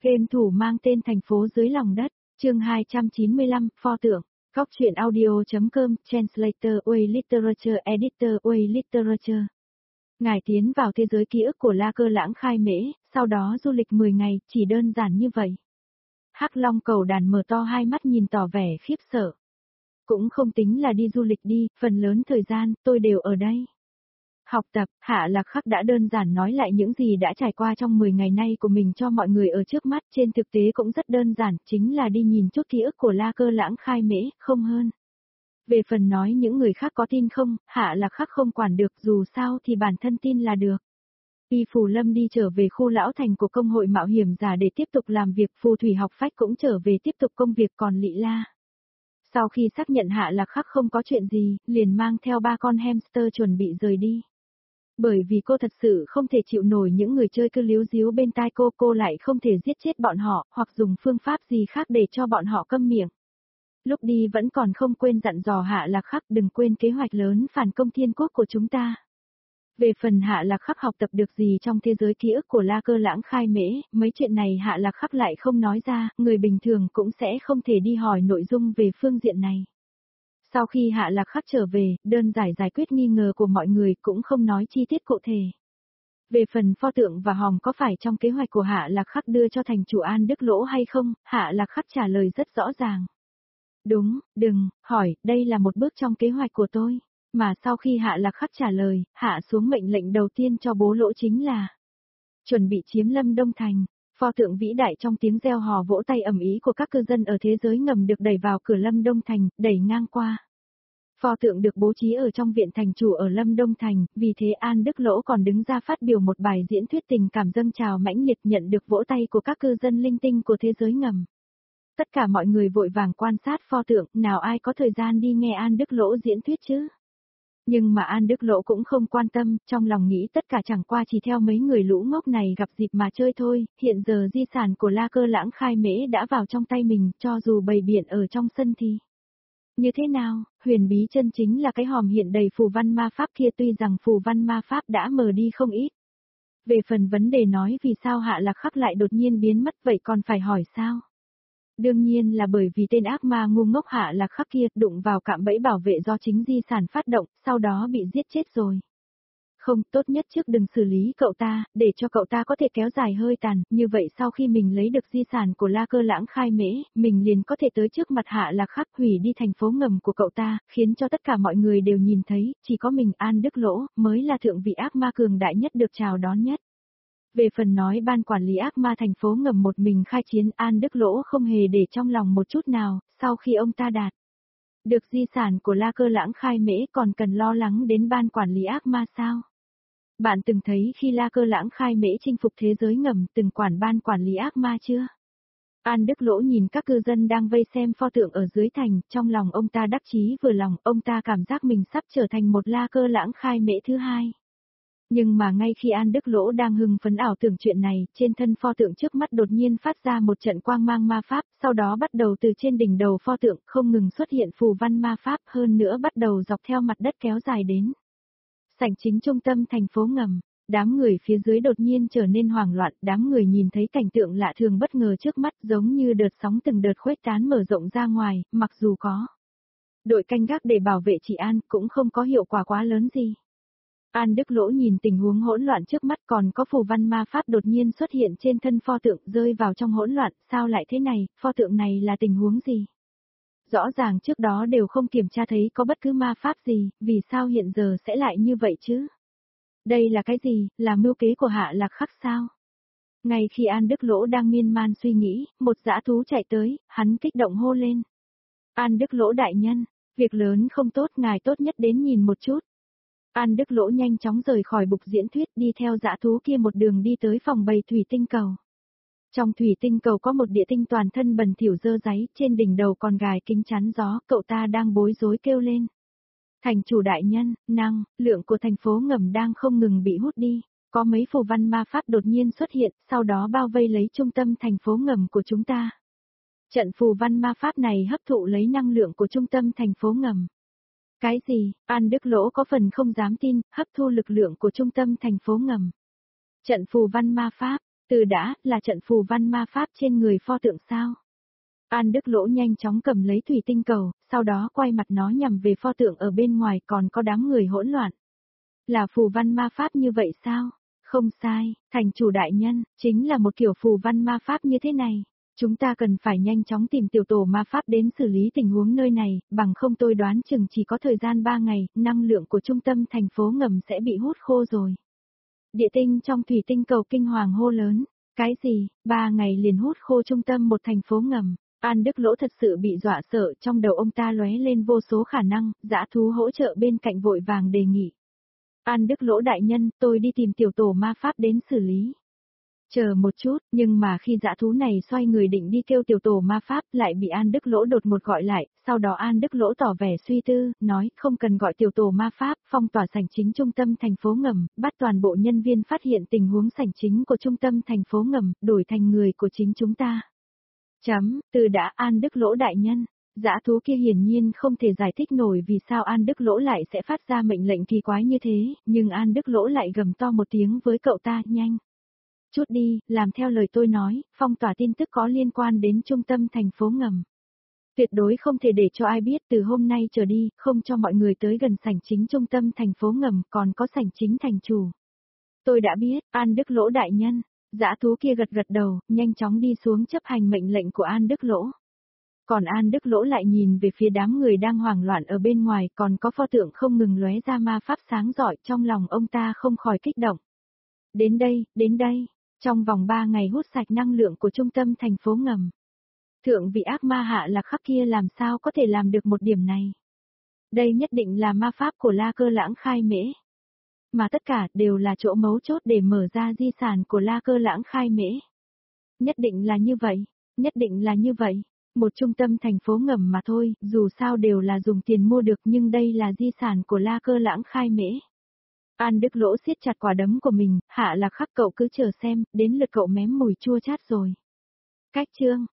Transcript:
Game thủ mang tên Thành phố dưới lòng đất, chương 295, pho tượng. Góc truyện audio.com, Translator Way Literature Editor Way Literature. Ngài tiến vào thế giới ký ức của La Cơ Lãng Khai Mễ, sau đó du lịch 10 ngày, chỉ đơn giản như vậy. Hắc Long Cầu Đàn mở to hai mắt nhìn tỏ vẻ khiếp sợ. Cũng không tính là đi du lịch đi, phần lớn thời gian, tôi đều ở đây. Học tập, Hạ Lạc Khắc đã đơn giản nói lại những gì đã trải qua trong 10 ngày nay của mình cho mọi người ở trước mắt, trên thực tế cũng rất đơn giản, chính là đi nhìn chút ký ức của La Cơ Lãng Khai Mễ, không hơn. Về phần nói những người khác có tin không, Hạ Lạc Khắc không quản được, dù sao thì bản thân tin là được. Y Phù Lâm đi trở về khu lão thành của công hội mạo hiểm giả để tiếp tục làm việc, Phù Thủy Học Phách cũng trở về tiếp tục công việc, còn Lị La. Sau khi xác nhận Hạ Lạc Khắc không có chuyện gì, liền mang theo 3 con hamster chuẩn bị rời đi. Bởi vì cô thật sự không thể chịu nổi những người chơi cứ líu díu bên tai cô lại không thể giết chết bọn họ, hoặc dùng phương pháp gì khác để cho bọn họ câm miệng. Lúc đi vẫn còn không quên dặn dò Hạ Lạc Khắc đừng quên kế hoạch lớn phản công thiên quốc của chúng ta. Về phần Hạ Lạc Khắc học tập được gì trong thế giới ký ức của La Cơ Lãng Khai Mễ, mấy chuyện này Hạ Lạc Khắc lại không nói ra, người bình thường cũng sẽ không thể đi hỏi nội dung về phương diện này. Sau khi Hạ Lạc Khắc trở về, đơn giải quyết nghi ngờ của mọi người cũng không nói chi tiết cụ thể. Về phần pho tượng và hòm có phải trong kế hoạch của Hạ Lạc Khắc đưa cho thành chủ An Đức Lỗ hay không, Hạ Lạc Khắc trả lời rất rõ ràng. Đúng, đừng, hỏi, đây là một bước trong kế hoạch của tôi. Mà sau khi Hạ Lạc Khắc trả lời, hạ xuống mệnh lệnh đầu tiên cho bố Lỗ chính là chuẩn bị chiếm Lâm Đông Thành. Pho tượng vĩ đại trong tiếng reo hò vỗ tay ầm ĩ của các cư dân ở thế giới ngầm được đẩy vào cửa Lâm Đông Thành, đẩy ngang qua. Pho tượng được bố trí ở trong viện thành chủ ở Lâm Đông Thành, vì thế An Đức Lỗ còn đứng ra phát biểu một bài diễn thuyết tình cảm dâng trào mãnh liệt, nhận được vỗ tay của các cư dân linh tinh của thế giới ngầm. Tất cả mọi người vội vàng quan sát pho tượng, nào ai có thời gian đi nghe An Đức Lỗ diễn thuyết chứ? Nhưng mà An Đức Lỗ cũng không quan tâm, trong lòng nghĩ tất cả chẳng qua chỉ theo mấy người lũ ngốc này gặp dịp mà chơi thôi, hiện giờ di sản của La Cơ Lãng Khai Mễ đã vào trong tay mình, cho dù bày biện ở trong sân thì như thế nào, huyền bí chân chính là cái hòm hiện đầy phù văn ma pháp kia, tuy rằng phù văn ma pháp đã mờ đi không ít. Về phần vấn đề nói vì sao Hạ Lạc Khắc lại đột nhiên biến mất, vậy còn phải hỏi sao? Đương nhiên là bởi vì tên ác ma ngu ngốc Hạ Lạc Khắc kia đụng vào cạm bẫy bảo vệ do chính di sản phát động, sau đó bị giết chết rồi. Không, tốt nhất trước đừng xử lý cậu ta, để cho cậu ta có thể kéo dài hơi tàn, như vậy sau khi mình lấy được di sản của La Cơ Lãng Khai Mễ, mình liền có thể tới trước mặt Hạ Lạc Khắc hủy đi thành phố ngầm của cậu ta, khiến cho tất cả mọi người đều nhìn thấy, chỉ có mình An Đức Lỗ mới là thượng vị ác ma cường đại nhất được chào đón nhất. Về phần nói ban quản lý ác ma thành phố ngầm một mình khai chiến, An Đức Lỗ không hề để trong lòng một chút nào, sau khi ông ta đạt được di sản của La Cơ Lãng Khai Mễ còn cần lo lắng đến ban quản lý ác ma sao? Bạn từng thấy khi La Cơ Lãng Khai Mễ chinh phục thế giới ngầm từng quản ban quản lý ác ma chưa? An Đức Lỗ nhìn các cư dân đang vây xem pho tượng ở dưới thành, trong lòng ông ta đắc chí vừa lòng, ông ta cảm giác mình sắp trở thành một La Cơ Lãng Khai Mễ thứ hai. Nhưng mà ngay khi An Đức Lỗ đang hưng phấn ảo tưởng chuyện này, trên thân pho tượng trước mắt đột nhiên phát ra một trận quang mang ma pháp, sau đó bắt đầu từ trên đỉnh đầu pho tượng không ngừng xuất hiện phù văn ma pháp, hơn nữa bắt đầu dọc theo mặt đất kéo dài đến sảnh chính trung tâm thành phố ngầm. Đám người phía dưới đột nhiên trở nên hoảng loạn, đám người nhìn thấy cảnh tượng lạ thường bất ngờ trước mắt, giống như đợt sóng từng đợt khuếch tán mở rộng ra ngoài, mặc dù có đội canh gác để bảo vệ chị An, cũng không có hiệu quả quá lớn gì. An Đức Lỗ nhìn tình huống hỗn loạn trước mắt, còn có phù văn ma pháp đột nhiên xuất hiện trên thân pho tượng, rơi vào trong hỗn loạn, sao lại thế này, pho tượng này là tình huống gì? Rõ ràng trước đó đều không kiểm tra thấy có bất cứ ma pháp gì, vì sao hiện giờ sẽ lại như vậy chứ? Đây là cái gì, là mưu kế của Hạ Lạc Khắc sao? Ngay khi An Đức Lỗ đang miên man suy nghĩ, một dã thú chạy tới, hắn kích động hô lên. An Đức Lỗ đại nhân, việc lớn không tốt, ngài tốt nhất đến nhìn một chút. An Đức Lỗ nhanh chóng rời khỏi bục diễn thuyết, đi theo dã thú kia một đường đi tới phòng bày thủy tinh cầu. Trong thủy tinh cầu có một địa tinh toàn thân bẩn thỉu dơ dáy, trên đỉnh đầu còn gài kính chắn gió, cậu ta đang bối rối kêu lên. Thành chủ đại nhân, lượng của thành phố ngầm đang không ngừng bị hút đi, có mấy phù văn ma pháp đột nhiên xuất hiện, sau đó bao vây lấy trung tâm thành phố ngầm của chúng ta. Trận phù văn ma pháp này hấp thụ lấy năng lượng của trung tâm thành phố ngầm. Cái gì? An Đức Lỗ có phần không dám tin, hấp thu lực lượng của trung tâm thành phố ngầm. Trận phù văn ma pháp, Từ đã, là trận phù văn ma pháp trên người pho tượng sao? An Đức Lỗ nhanh chóng cầm lấy thủy tinh cầu, sau đó quay mặt nó nhằm về pho tượng ở bên ngoài còn có đám người hỗn loạn. Là phù văn ma pháp như vậy sao? Không sai, thành chủ đại nhân, chính là một kiểu phù văn ma pháp như thế này. Chúng ta cần phải nhanh chóng tìm tiểu tổ ma pháp đến xử lý tình huống nơi này, bằng không tôi đoán chừng chỉ có thời gian 3 ngày, năng lượng của trung tâm thành phố ngầm sẽ bị hút khô rồi. Địa tinh trong thủy tinh cầu kinh hoàng hô lớn. Cái gì, 3 ngày liền hút khô trung tâm một thành phố ngầm. An Đức Lỗ thật sự bị dọa sợ, trong đầu ông ta lóe lên vô số khả năng, dã thú hỗ trợ bên cạnh vội vàng đề nghị. An Đức Lỗ đại nhân, tôi đi tìm tiểu tổ ma pháp đến xử lý. Chờ một chút, nhưng mà khi dã thú này xoay người định đi kêu tiểu tổ ma pháp lại bị An Đức Lỗ đột một gọi lại, sau đó An Đức Lỗ tỏ vẻ suy tư, nói không cần gọi tiểu tổ ma pháp, phong tỏa sảnh chính trung tâm thành phố ngầm, bắt toàn bộ nhân viên phát hiện tình huống sảnh chính của trung tâm thành phố ngầm, đổi thành người của chính chúng ta. Từ đã An Đức Lỗ đại nhân. Dã thú kia hiển nhiên không thể giải thích nổi vì sao An Đức Lỗ lại sẽ phát ra mệnh lệnh kỳ quái như thế, nhưng An Đức Lỗ lại gầm to một tiếng với cậu ta, nhanh. Chút đi, làm theo lời tôi nói, phong tỏa tin tức có liên quan đến trung tâm thành phố ngầm. Tuyệt đối không thể để cho ai biết từ hôm nay trở đi, không cho mọi người tới gần sảnh chính trung tâm thành phố ngầm, còn có sảnh chính thành chủ. Tôi đã biết, An Đức Lỗ đại nhân. Dã thú kia gật gật đầu, nhanh chóng đi xuống chấp hành mệnh lệnh của An Đức Lỗ. Còn An Đức Lỗ lại nhìn về phía đám người đang hoảng loạn ở bên ngoài, còn có pho tượng không ngừng lóe ra ma pháp sáng rọi, trong lòng ông ta không khỏi kích động. Đến đây, trong vòng 3 ngày hút sạch năng lượng của trung tâm thành phố ngầm. Thượng vị ác ma hạ lạc khắc kia làm sao có thể làm được một điểm này? Đây nhất định là ma pháp của La Cơ Lãng Khai Mễ. Mà tất cả đều là chỗ mấu chốt để mở ra di sản của La Cơ Lãng Khai Mễ. Nhất định là như vậy. Một trung tâm thành phố ngầm mà thôi, dù sao đều là dùng tiền mua được nhưng đây là di sản của La Cơ Lãng Khai Mễ. An Đức Lỗ siết chặt quả đấm của mình, hạ lạc khắc cậu cứ chờ xem, đến lượt cậu mém mùi chua chát rồi. Cách chương